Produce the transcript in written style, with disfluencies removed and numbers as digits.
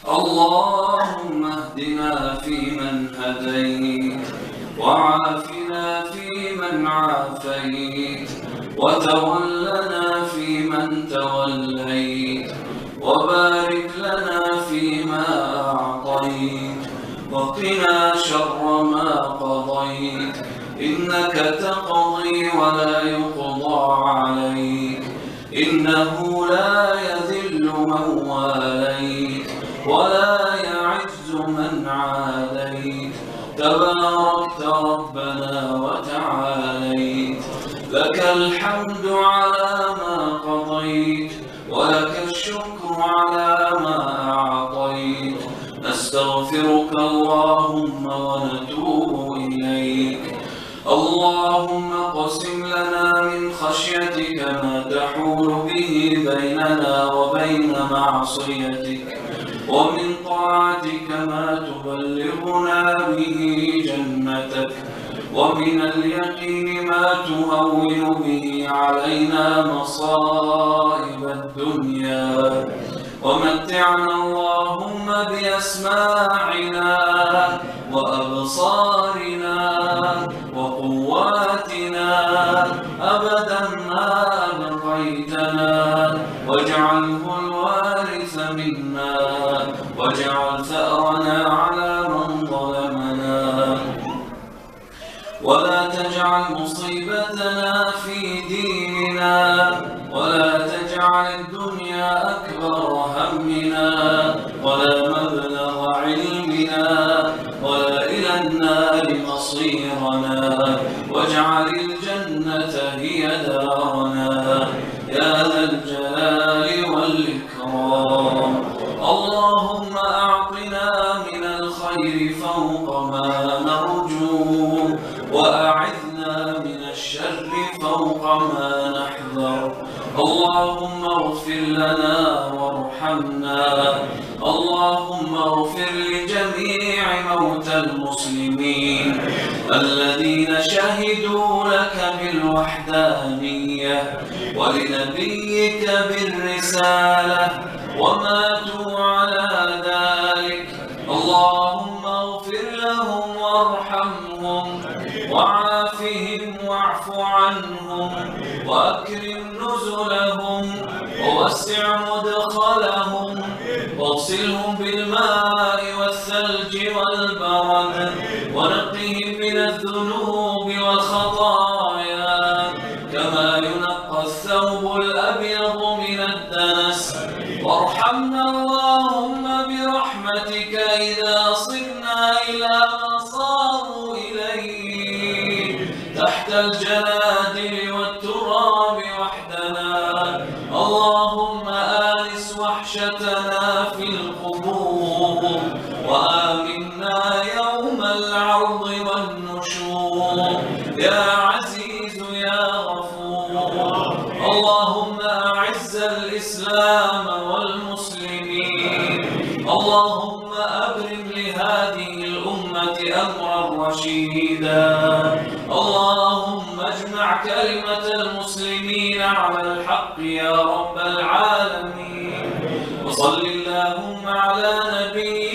اللهم اهدنا فيمن هديت، وعافنا فيمن عافيت، وتولنا فيمن توليت، وبارك لنا فيما أعطيت، وقنا شر ما قضيت، إنك تقضي ولا يقضى عليك، إنه لا يذل من واليت ولا يعز من عاديت، تباركت ربنا وتعاليت، لك الحمد على ما قضيت، ولك الشكر على ما أعطيت، نستغفرك اللهم ونتوب إليك. اللهم اقسم لنا من خشيتك ما تحول به بيننا وبين معصيتك، ومن طاعتك ما تبلغنا به جنتك، ومن اليقين ما تهون به علينا مصائب الدنيا، ومتعنا اللهم بأسماعنا وأبصارنا وقواتنا أبدا ما أبقيتنا، واجعله الوارث منا، واجعل ثأرنا على من ظلمنا، ولا تجعل مصيبتنا في ديننا، ولا تجعل الدنيا أكبر همنا ولا مبلغ علمنا ولا إلى النار مصيرنا، واجعل الجنة هي دارنا يا ذا الجلال والإكرام. اللهم أعطنا من الخير فوق ما نرجو، وأعذنا من الشر فوق ما نحذر. اللهم اغفر لنا وارحمنا، اللهم اغفر لجميع موتى المسلمين الذين شهدوا لك بالوحدانية ولنبيك بالرسالة وماتوا على ذلك. اللهم اغفر لهم وارحمهم وعافهم واعف عنهم وأكرم نزلهم ووسع مدخلهم، واغسلهم بالماء والثلج والبرد، ونقهم من الذنوب والخطايا كما ينقى الثوب الأبيض من الدنس. وارحمنا اللهم برحمتك إذا صرنا إلى ما صاروا إليه تحت الجنادل والتراب وحدنا. اللهم آنس وحشتنا في القبور، وآمنا يوم العرض والنشور يا عزيز يا غفور. اللهم أعز الإسلام والمسلمين، اللهم أبرم لهذه الأمة أمرا رشيدا. اللهم اجمع كلمة المسلمين على الحق يا رب العالمين. وصل اللهم على نبينا